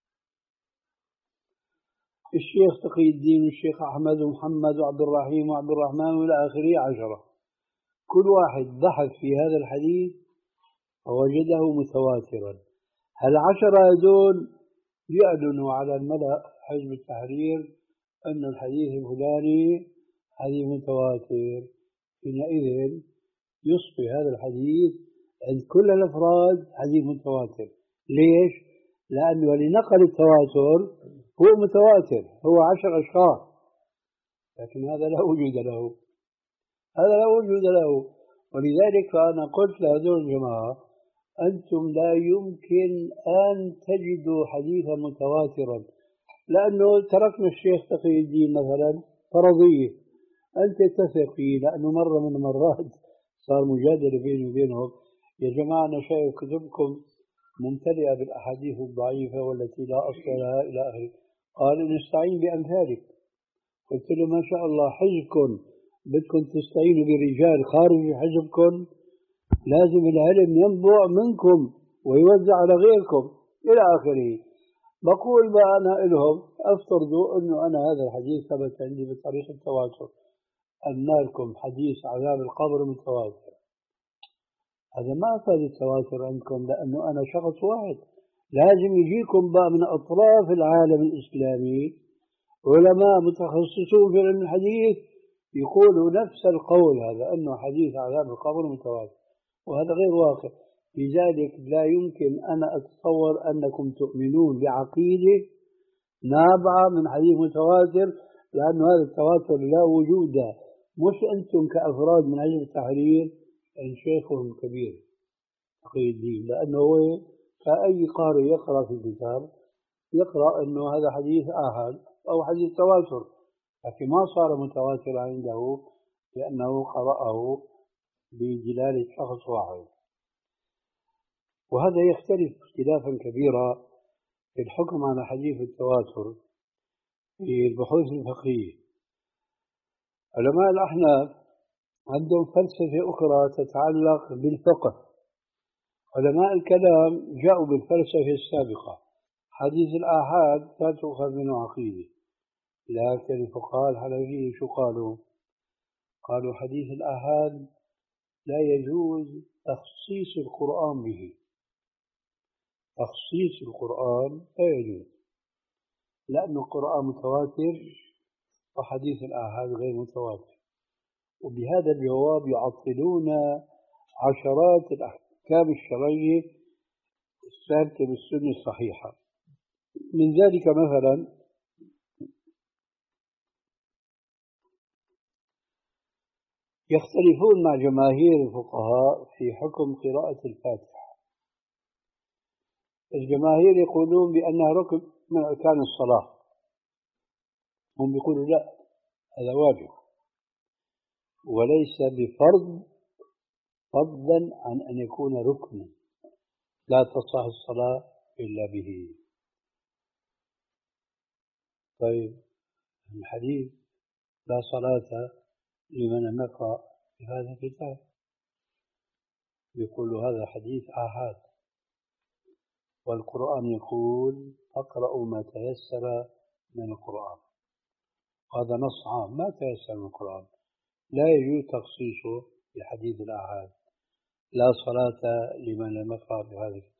الشيخ تقي الدين والشيخ أحمد ومحمد وعبد الرحيم وعبد الرحمن وإلى آخره، عشرة. كل واحد بحث في هذا الحديث ووجده متواترا. هالعشرة هذول يعلنوا على الملأ حزب التحرير أن الحديث الفلاني حديث متواتر. حينئذ يصبح هذا الحديث عند كل الأفراد حديث متواتر. ليش؟ لأنه اللي نقل التواتر هو متواتر، هو عشر أشخاص، لكن هذا لا وجود له، هذا لا وجود له. ولذلك فأنا قلت لهذول الجماعة أنتم لا يمكن أن تجدوا حديثا متواترا، لأنه تركنا الشيخ تقي الدين مثلا فرضية أنت تثق فيه، لأنه مرة من المرات صار مجادلة بيني وبينهم، يا جماعة أنا شايف كتبكم ممتلئة بالأحاديث الضعيفة والتي لا أصل لها إلى آخره. قال نستعين بأمثالك. قلت له ما شاء الله، حزبكم بدكم تستعينوا برجال خارج حزبكم، لازم العلم ينبع منكم ويوزع على غيركم إلى آخره. بقول بقى أنا لهم أفترضوا أنه أنا هذا الحديث ثبت عندي بطريقة التواتر، أن لكم حديث عذاب القبر متواتر، هذا ما أفاد التواتر عندكم، لأنه أنا شخص واحد. لازم يجيكم بقى من أطراف العالم الإسلامي علماء متخصصون في علم الحديث يقولوا نفس القول هذا، أنه حديث عذاب القبر متواتر، وهذا غير واقع. لذلك لا يمكن أنا أتصور أنكم تؤمنون بعقيدة نابعة من حديث متواتر، لأن هذا التواتر لا وجود. مش أنتم كأفراد من حزب التحرير أن شيخهم كبير تقي الدين، لأنه هو كأي قارئ يقرأ في الكتاب يقرأ أنه هذا حديث آحاد أو حديث تواتر، لكن ما صار متواتر عنده لأنه قرأه بدلالة شخص واحد. وهذا يختلف اختلافا كبيرا في الحكم على حديث التواتر في البحوث الفقهية. علماء الأحناف عندهم فلسفة أخرى تتعلق بالفقه. علماء الكلام جاءوا بالفلسفة السابقة، حديث الآحاد لا تؤخذ منه عقيدة، لكن الفقهاء الحنفية شو قالوا؟ قالوا حديث الآحاد لا يجوز تخصيص القرآن به، تخصيص القرآن لا يجوز، لأن القرآن متواتر وحديث الآحاد غير متواتر. وبهذا الجواب يعطلون عشرات الأحكام الشرعية الثابتة بالسنة الصحيحة. من ذلك مثلا يختلفون مع جماهير الفقهاء في حكم قراءة الفاتحة. الجماهير يقولون بأنها ركن من أركان الصلاة، هم يقولوا لا، هذا واجب وليس بفرض، فضلا عن أن يكون ركنا لا تصح الصلاة إلا به. طيب الحديث لا صلاة لمن لم يقرأ في هذا الكتاب، يقول هذا حديث آحاد، والقرآن يقول اقرأوا ما تيسر من القرآن، هذا نص عام ما تيسر من القرآن، لا يجوز تخصيصه بحديث الآحاد لا صلاة لمن لم يقرأ بهذا الكتاب.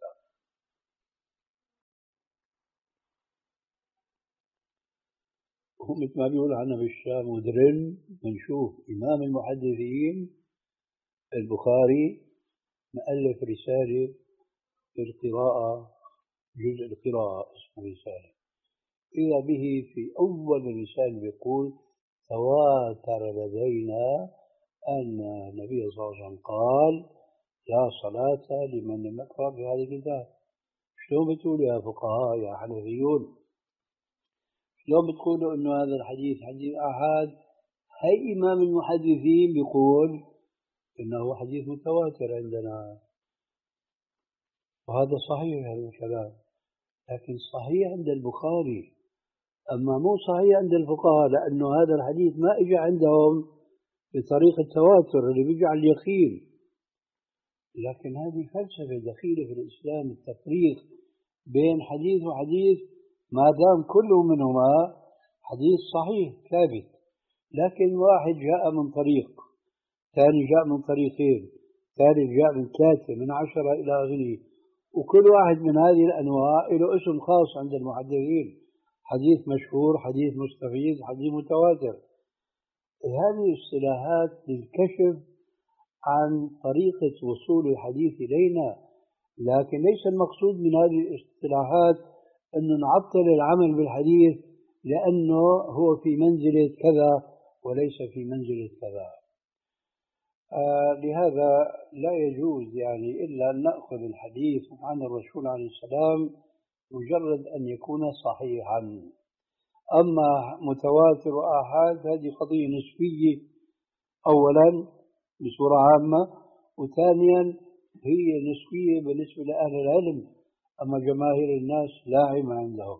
هم مثل ما بيقولوا عنا بالشام ودرن، بنشوف إمام المحدثين البخاري مؤلف رسالة في القراءة، جزء القراءة اسمه رسالة، إذا به في أول الرسالة بيقول تواتر لدينا أن النبي صلى الله عليه وسلم قال لا صلاة لمن لم يقرأ بهذا الكتاب. شلون بتقولوا يا فقهاء يا حنفيون؟ شلون بتقولوا إنه هذا الحديث حديث آحاد؟ هي إمام المحدثين بيقول إنه حديث متواتر عندنا، وهذا صحيح هذا الكلام، لكن صحيح عند البخاري، أما مو صحيح عند الفقهاء، لأنه هذا الحديث ما إجى عندهم بطريقة التواتر اللي بيجي على اليقين. لكن هذه فلسفة دخيلة في الإسلام، التفريق بين حديث وحديث ما دام كل منهما حديث صحيح ثابت، لكن واحد جاء من طريق، ثاني جاء من طريقين، ثالث جاء من ثلاثة من عشرة إلى آخره، وكل واحد من هذه الأنواع له اسم خاص عند المحدثين، حديث مشهور، حديث مستفيض، حديث متواتر. هذه اصطلاحات للكشف عن طريقة وصول الحديث إلينا، لكن ليس المقصود من هذه الاصطلاحات أن نعطل العمل بالحديث لأنه هو في منزلة كذا وليس في منزلة كذا. آه لهذا لا يجوز يعني إلا أن نأخذ الحديث عن الرسول عليه السلام مجرد أن يكون صحيحا. أما متواتر وآحاد هذه قضية نسبية أولا بصورة عامة، وثانيا هي نسبية بالنسبة لأهل العلم، أما جماهير الناس لا علم عندهم.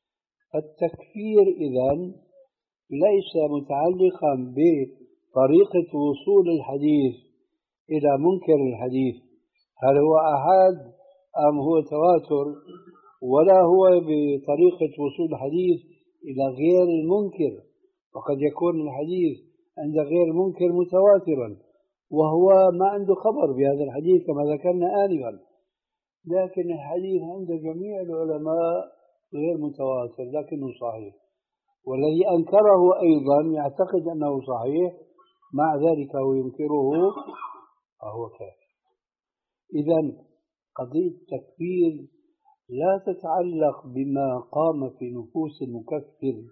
التكفير إذن ليس متعلقا بطريقة وصول الحديث إلى منكر الحديث، هل هو آحاد أم هو تواتر، ولا هو بطريقة وصول الحديث إلى غير المنكر، وقد يكون الحديث عند غير المنكر متواترا وهو ما عنده خبر بهذا الحديث كما ذكرنا آنفا، لكن الحديث عند جميع العلماء غير متواتر لكنه صحيح، والذي أنكره أيضا يعتقد أنه صحيح مع ذلك هو ينكره فهو كافر. إذن قضية التكفير لا تتعلق بما قام في نفوس المكفر،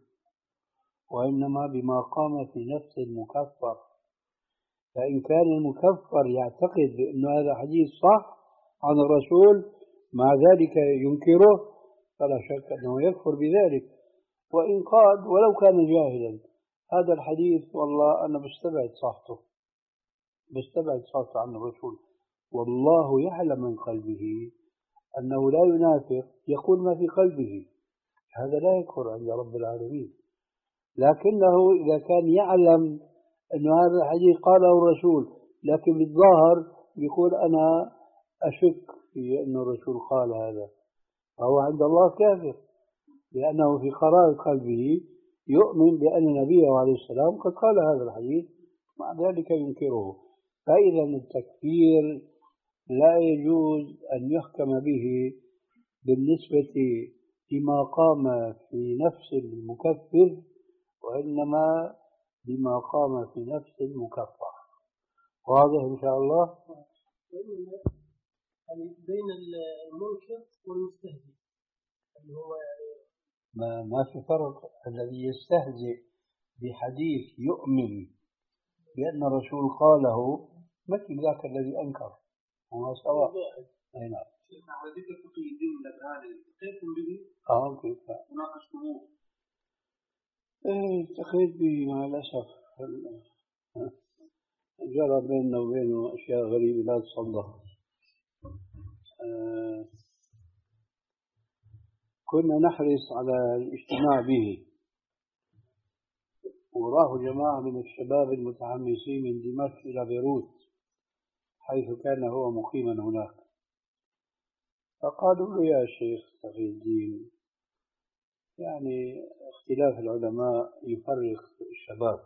وإنما بما قام في نفس المكفر. فإن كان المكفر يعتقد بأن هذا حديث صح عن الرسول مع ذلك ينكره فلا شك أنه يكفر بذلك. وإن قال ولو كان جاهلا هذا الحديث والله أنا بستبعد صحته، بستبعد صحته عن الرسول، والله يعلم من قلبه أنه لا ينافق، يقول ما في قلبه، هذا لا يكفر عند رب العالمين. لكنه إذا كان يعلم أن هذا الحديث قاله الرسول لكن بالظاهر يقول أنا أشك في أن الرسول قال هذا، فهو عند الله كافر، لأنه في قرار قلبه يؤمن بأن نبيه عليه السلام قد قال هذا الحديث مع ذلك ينكره. فإذا التكفير لا يجوز أن يحكم به بالنسبة لما قام في نفس المكفر، وإنما بما قام في نفس المكفر. واضح إن شاء الله؟ يعني بين المنكر والمستهزئ اللي هو يعني ما, ما في فرق. الذي يستهزئ بحديث يؤمن بأن الرسول قاله مثل ذاك الذي أنكر، هو سواء. أي نعم. على ذكر فقه الدين الأذهاني التقيتم به؟ آه كيف؟ وناقشتموه؟ إيه التقيت به مع الأسف، جرى بيننا وبينه أشياء غريبة لا تصدق. آه كنا نحرص على الاجتماع به، وراه جماعة من الشباب المتحمسين من دمشق إلى بيروت حيث كان هو مقيما هناك، فقالوا له يا شيخ تقي الدين يعني اختلاف العلماء يفرق الشباب،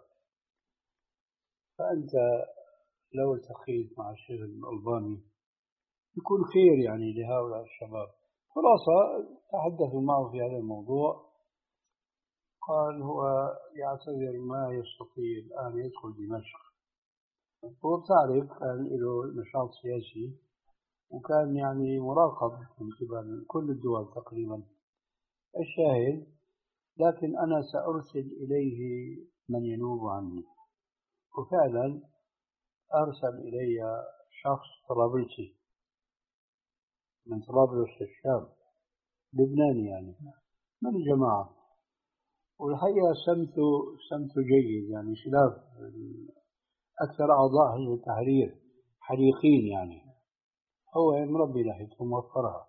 فأنت لو التقيت مع الشيخ الألباني يكون خير يعني لهؤلاء الشباب. خلاصة تحدثوا معه في هذا الموضوع، قال هو يعتذر ما يستطيع الآن يدخل دمشق، وبتعرف كان له نشاط سياسي وكان يعني مراقب من قبل كل الدول تقريبا. الشاهد لكن أنا سأرسل إليه من ينوب عني، وفعلا أرسل إلي شخص طرابلسي من طرابلس الشام، لبناني يعني من الجماعة، والحقيقة سمته سمته جيد يعني خلاف أكثر أعضاء حزب التحرير حريقين يعني، هو مربي لحيته موفرها.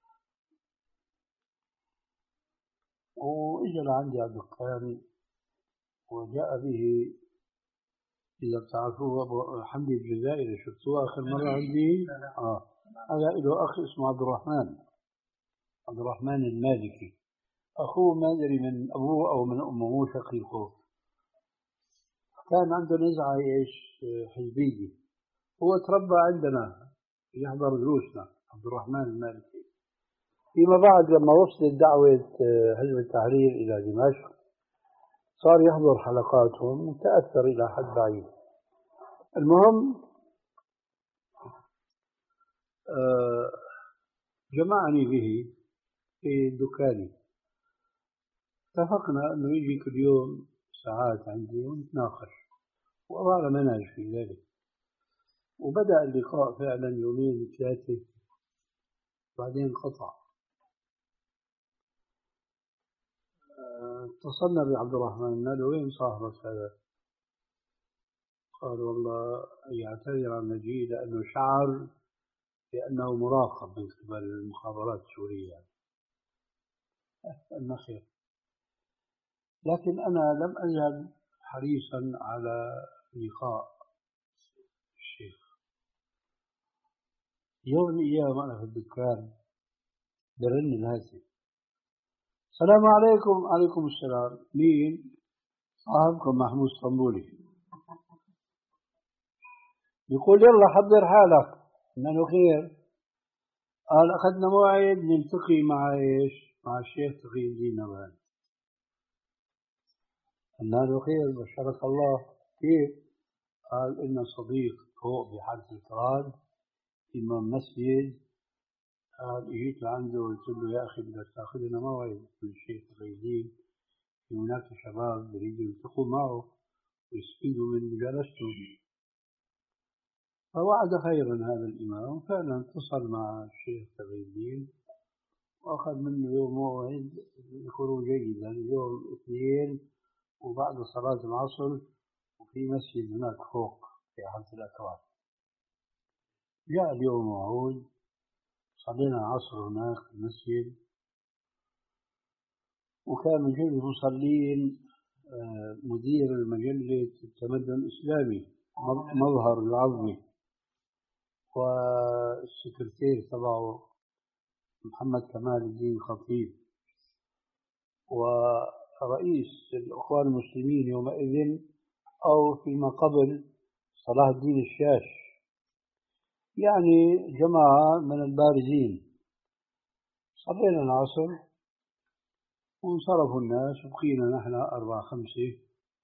وإجا لعندي على الدكان وجاء به، إذا بتعرفوه أبو حمدي الجزائري، شفتوه آخر مرة عندي؟ آه، هذا له أخ اسمه عبد الرحمن، عبد الرحمن المالكي، أخوه ما أدري من أبوه أو من أمه، مو شقيقه. كان عنده نزعة إيش حزبية، هو تربى عندنا يحضر دروسنا، عبد الرحمن المالكي. فيما بعد لما وصلت دعوة حزب التحرير إلى دمشق صار يحضر حلقاتهم وتأثر إلى حد بعيد. المهم جمعني به في دكاني، اتفقنا أنه يجي كل يوم ساعات عندي ونتناقش، وضعنا منهج في ذلك. وبدأ اللقاء فعلا يومين ثلاثة، بعدين انقطع. اتصلنا بعبد الرحمن، قال له وين صاحبك هذا؟ قال والله يعتذر عن مجيء لأنه شعر بأنه مراقب من قبل المخابرات السورية. أن خير، لكن أنا لم أزل حريصا على لقاء الشيخ. يوم من الأيام أنا في الدكان برن الهاتف، السلام عليكم. عليكم السلام. مين؟ صاحبكم محمود اسطنبولي. يقول يلا حضر حالك. قلنا له خير. قال أخذنا موعد نلتقي مع إيش؟ مع الشيخ تقي الدين نبهان. قلنا له خير، بشرك الله. كيف؟ قال إن صديق فوق بحالة الكراد إمام مسجد، قال إجيت لعنده قلت له يا أخي بدك تاخذ لنا موعد من الشيخ تقي الدين، في هناك شباب بريدوا يلتقوا معه ويستفيدوا من مجالسته. فوعد خيرا هذا الإمام، فعلا اتصل مع الشيخ تقي الدين وأخذ منه يوم موعد الخروج جيدا، يوم الاثنين وبعد صلاة العصر، وفي مسجد هناك فوق في حالة الأكوان. جاء اليوم موعود، صلينا العصر هناك في المسجد، وكان من جملة المصلين مدير مجلة التمدن الإسلامي مظهر العظمي، والسكرتير تبعه محمد كمال الدين خطيب، ورئيس الأخوان المسلمين يومئذ أو فيما قبل صلاح الدين الشاش، يعني جماعة من البارزين. صلينا العصر وانصرفوا الناس وبقينا نحن أربعة خمسة.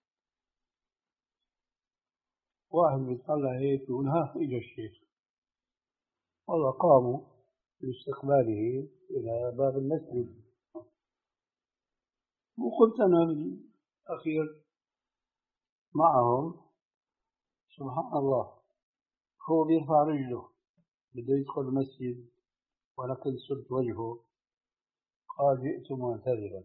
واحد بيطلع هيك يقول ها إجا الشيخ، والله قاموا لاستقباله إلى باب المسجد. وقلت أنا بالأخير معهم سبحان الله، هو بيرفع رجله بده يدخل المسجد ولكن صرت وجهه، قال جئت معتذرا.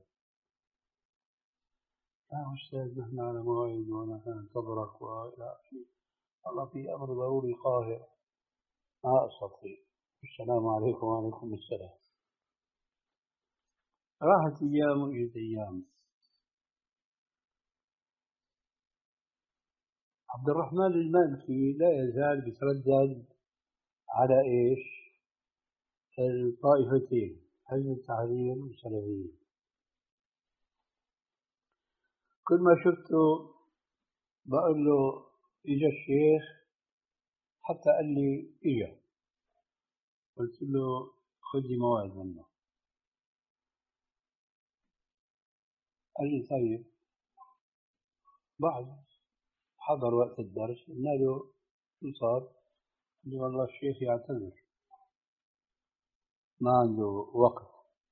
يا أستاذ نحن على موعد ونحن ننتظرك وإلى آخره. والله في أمر ضروري قاهر ما أستطيع. السلام عليكم. وعليكم السلام. راحت أيام وإجت أيام. عبد الرحمن المالكي لا يزال بيتردد على إيش؟ الطائفتين، حزب التحرير والسلفية. كل ما شفته بقول له إجا الشيخ، حتى قال لي إجا، قلت له خذ لي موعد منه. قال لي طيب. بعد حضر وقت الدرس قلنا له شو صار؟ قال لي والله الشيخ يعتذر ما عنده وقت.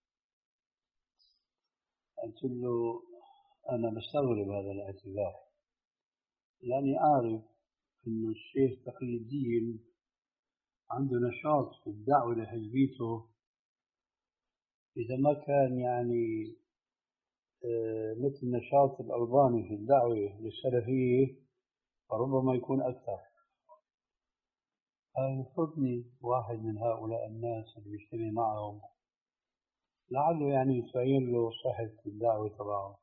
قلت له أنا بستغرب هذا الاعتذار، لأني أعرف أن الشيخ تقي الدين عنده نشاط في الدعوة لحزبيته، إذا ما كان يعني مثل نشاط الألباني في الدعوة للسلفية فربما يكون أكثر. يفرضني واحد من هؤلاء الناس اللي بيجتمع معهم لعله يعني يتبين له صحة الدعوة تبعه.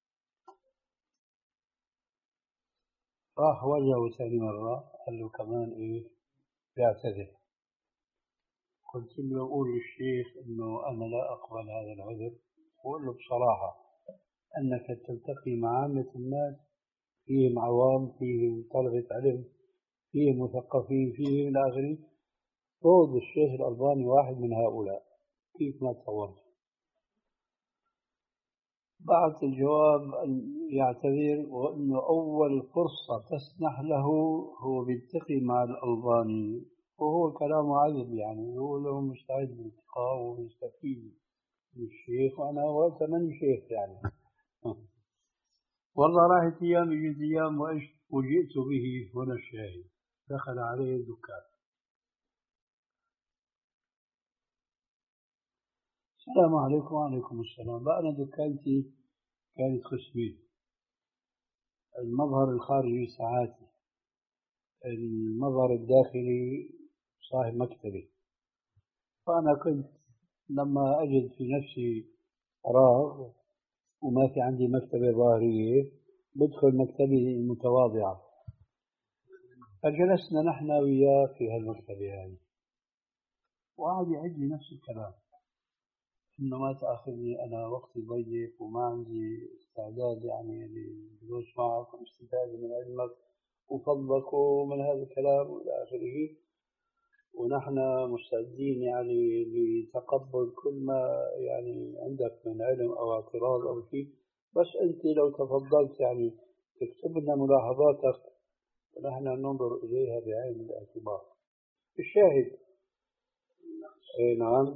راح وجهه ثاني مرة قال له كمان إيه بيعتذر. قلت له قول للشيخ إنه أنا لا أقبل هذا العذر، وقول له بصراحة أنك تلتقي مع عامة الناس، فيهم عوام، فيهم طلبة علم، فيهم مثقفين، فيهم إلى آخره. فوض الشيخ الألباني واحد من هؤلاء، كيف ما تصورت. بعث الجواب أن يعتذر، وأنه أول فرصة تسنح له هو بيلتقي مع الألباني، وهو كلامه عذب يعني، هو له مستعد للالتقاء ويستفيد من الشيخ، وأنا وقتها ماني شيخ يعني. والله راحت أيام يجي أيام وجئت به هنا الشاهد. دخل عليه الدكان. السلام عليكم. وعليكم السلام. بقى أنا دكانتي كانت قسمين، المظهر الخارجي ساعاتي، المظهر الداخلي صاحب مكتبي. فأنا كنت لما أجد في نفسي فراغ وما في عندي مكتبة ظاهرية بدخل مكتبي المتواضعة، فجلسنا نحن وياه في هالمكتبة هذه، وقعد يعد لي نفس الكلام، إنه ما تأخذني أنا وقتي ضيق وما عندي استعداد يعني للجلوس معك والاستفادة من علمك وفضلك ومن هذا الكلام وإلى آخره، ونحن مستعدين يعني لتقبل كل ما يعني عندك من علم أو اعتراض أو شيء، بس أنت لو تفضلت يعني تكتب لنا ملاحظاتك ونحن ننظر إليها بعين الاعتبار. الشاهد إيه نعم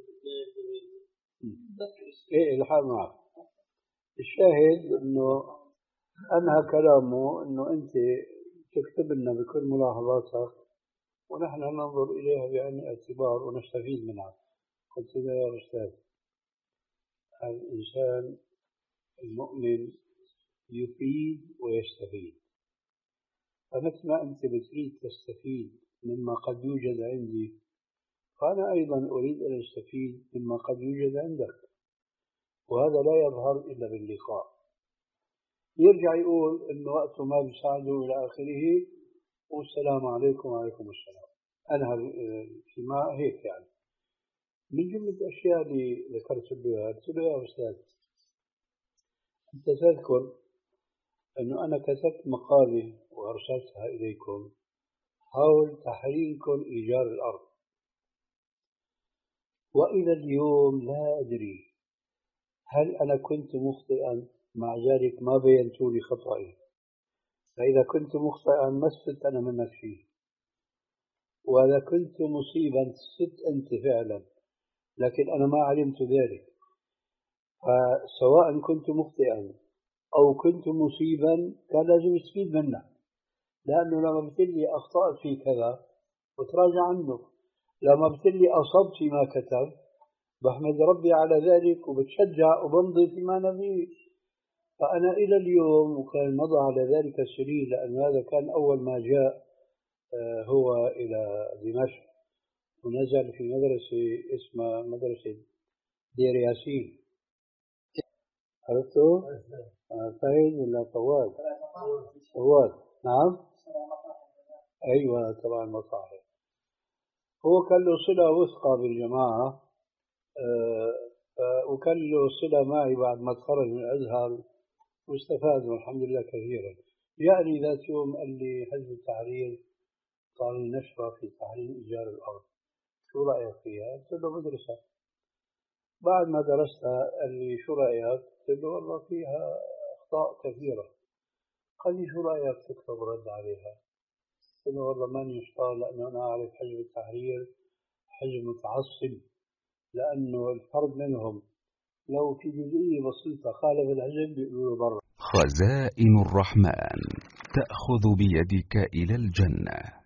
إيه الحال معك. الشاهد إنه أنهى كلامه إنه أنت تكتب لنا بكل ملاحظاتك ونحن ننظر إليها بعين الاعتبار ونستفيد منها. قلت له يا أستاذ، الإنسان المؤمن يفيد ويستفيد، فمثل ما أنت بتريد تستفيد مما قد يوجد عندي، فأنا أيضا أريد أن أستفيد مما قد يوجد عندك، وهذا لا يظهر إلا باللقاء. يرجع يقول إنه وقته ما بيساعده إلى آخره، والسلام عليكم وعليكم السلام. أنا الاجتماع هيك يعني. من جملة الأشياء اللي ذكرت له قلت له يا أستاذ، أنت تذكر أنه أنا كتبت مقالة وأرسلتها إليكم حول تحريمكم إيجار الأرض، وإلى اليوم لا أدري هل أنا كنت مخطئا، مع ذلك ما بينت لي خطأي، فإذا كنت مخطئا ما استفدت أنا منك شيء، وإذا كنت مصيبا استفدت أنت فعلا، لكن أنا ما علمت ذلك. فسواء كنت مخطئا أو كنت مصيبا كان لازم استفيد منك، لأنه لما بتقول لي أخطأت في كذا وتراجع عنه، لما بتقول لي أصبت فيما كتب بحمد ربي على ذلك وبتشجع وبمضي فيما نبيه. فأنا إلى اليوم، وكان مضى على ذلك السنين، لأن هذا كان أول ما جاء هو إلى دمشق ونزل في مدرسة اسمها مدرسة دير ياسين. عرفته؟ فايد ولا طوال؟ طوال نعم. أيوة تبع المصاحف. هو كان له صلة وثقة بالجماعة، أه وكان له صلة معي بعد ما تخرج من الأزهر واستفاد والحمد لله كثيرا. يعني ذات يوم قال لي حزب التحرير صار لي نشرة في تحريم إيجار الأرض، شو رأيك فيها؟ قلت له بدرسها. بعد ما درستها قال لي شو رأيك؟ قلت له والله فيها أخطاء كثيرة. قال لي شو رأيك تكتب رد عليها؟ قلت له والله ماني مشتاق، لأنه أنا أعرف حزب التحرير حزب متعصب، لأنه الفرد منهم لو في جزئية بسيطة خالف الحزب بيقولوا له برا. خزائن الرحمن تأخذ بيدك إلى الجنة.